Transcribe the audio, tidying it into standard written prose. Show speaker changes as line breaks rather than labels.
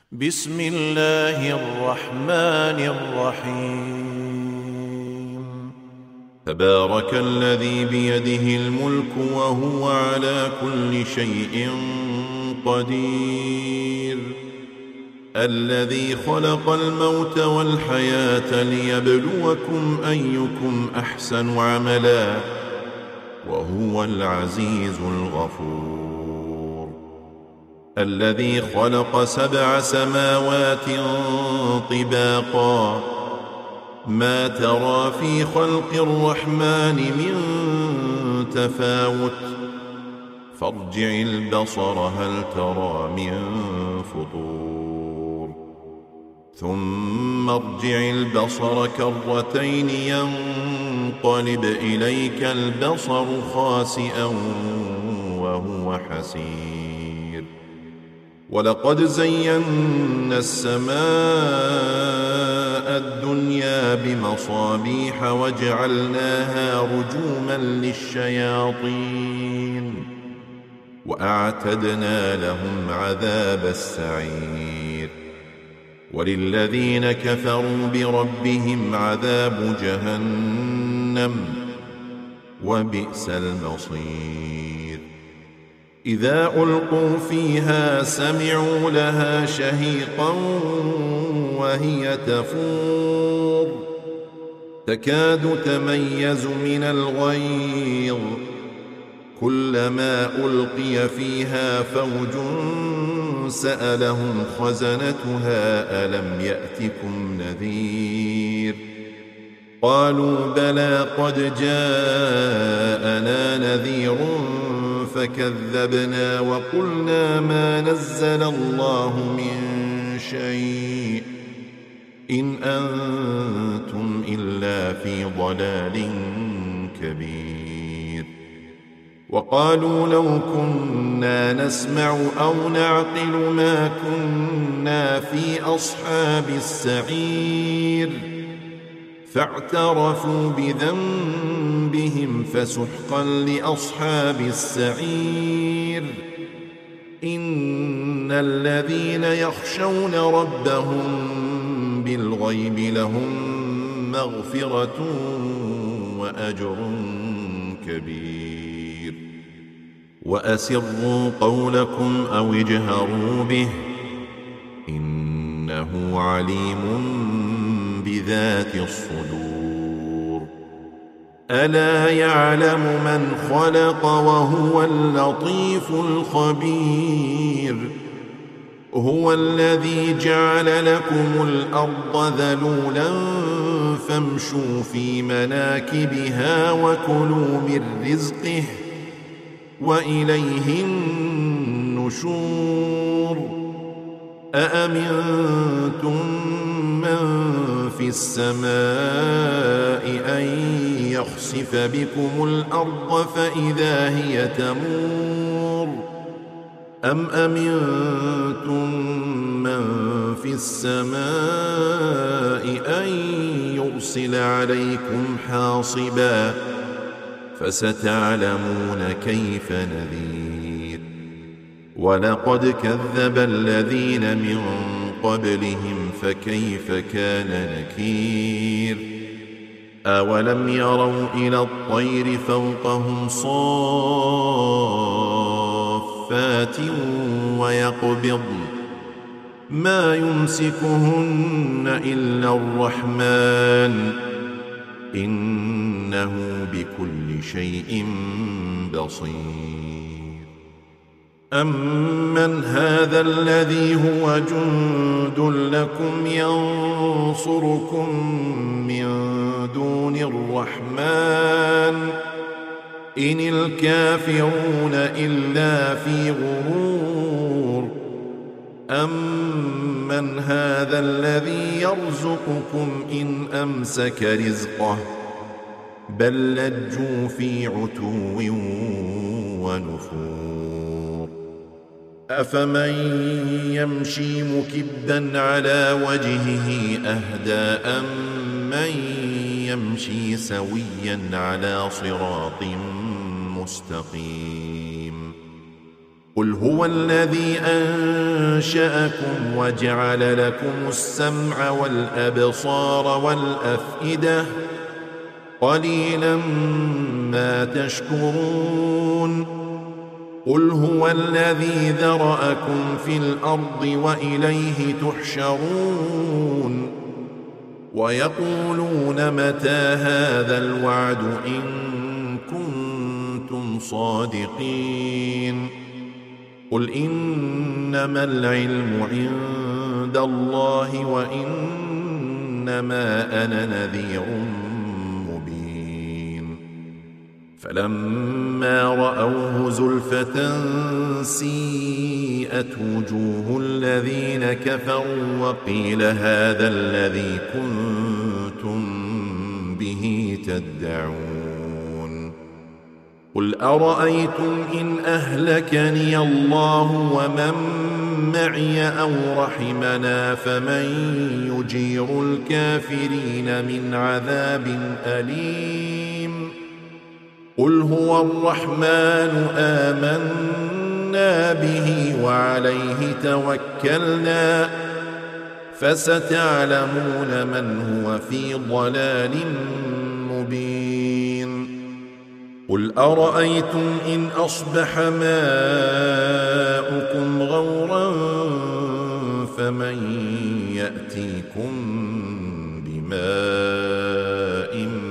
بسم الله الرحمن الرحيم. تبارك الذي بيده الملك وهو على كل شيء قدير، الذي خلق الموت والحياة ليبلوكم أيكم أحسن عملا وهو العزيز الغفور. الذي خلق 7 سماوات طباقا، ما ترى في خلق الرحمن من تفاوت، فارجع البصر هل ترى من فطور، ثم ارجع البصر كرتين ينقلب إليك البصر خاسئا وهو حسير. ولقد زينا السماء الدنيا بمصابيح وجعلناها رجوما للشياطين وأعتدنا لهم عذاب السعير. وللذين كفروا بربهم عذاب جهنم وبئس المصير. إذا ألقوا فيها سمعوا لها شهيقا وهي تفور، تكاد تميز من الغيظ، كلما ألقي فيها فوج سألهم خزنتها ألم يأتكم نذير، قالوا بلى قد جاءنا نذير فكذبنا وقلنا ما نزل الله من شيء إن أنتم إلا في ضلال كبير. وقالوا لو كنا نسمع أو نعقل ما كنا في أصحاب السعير، فاعترفوا بذنبهم فسحقا لأصحاب السعير. إن الذين يخشون ربهم بالغيب لهم مغفرة وأجر كبير. وأسروا قولكم أو اجهروا به إنه عليم بذات الصدور. ألا يعلم من خلق وهو اللطيف الخبير. هو الذي جعل لكم الأرض ذلولا فامشوا في مناكبها وكلوا من رزقه وإليه النشور. أأمنتم من في السماء أن يخسف بكم الأرض فإذا هي تمور، أم أمنتم من في السماء أن يرسل عليكم حاصبا فستعلمون كيف نذير. ولقد كذب الذين من قبلهم فكيف كان نكير. أولم يروا إلى الطير فوقهم صافات ويقبضن ما يمسكهن إلا الرحمن إنه بكل شيء بصير. أمن هذا الذي هو جند لكم ينصركم من دون الرحمن إن الكافرون إلا في غرور. أمن هذا الذي يرزقكم إن أمسك رزقه بل لجوا في عتو ونفور. أفمن يمشي مكبا على وجهه أهدى أم من يمشي سويا على صراط مستقيم. قل هو الذي أنشأكم وجعل لكم السمع والأبصار والأفئدة قليلا ما تشكرون قل هو الذي ذرأكم في الأرض وإليه تحشرون ويقولون متى هذا الوعد إن كنتم صادقين قل إنما العلم عند الله وإنما أنا نذير مبين فلما رأوه زلفة سيئت وجوه الذين كفروا وقيل هذا الذي كنتم به تدعون قل أرأيتم إن أهلكني الله ومن معي أو رحمنا فمن يجير الكافرين من عذاب أليم قل هو الرحمن آمنا به وعليه توكلنا فستعلمون من هو في ضلال مبين قل أرأيتم إن أصبح ماؤكم غورا فمن يأتيكم بماء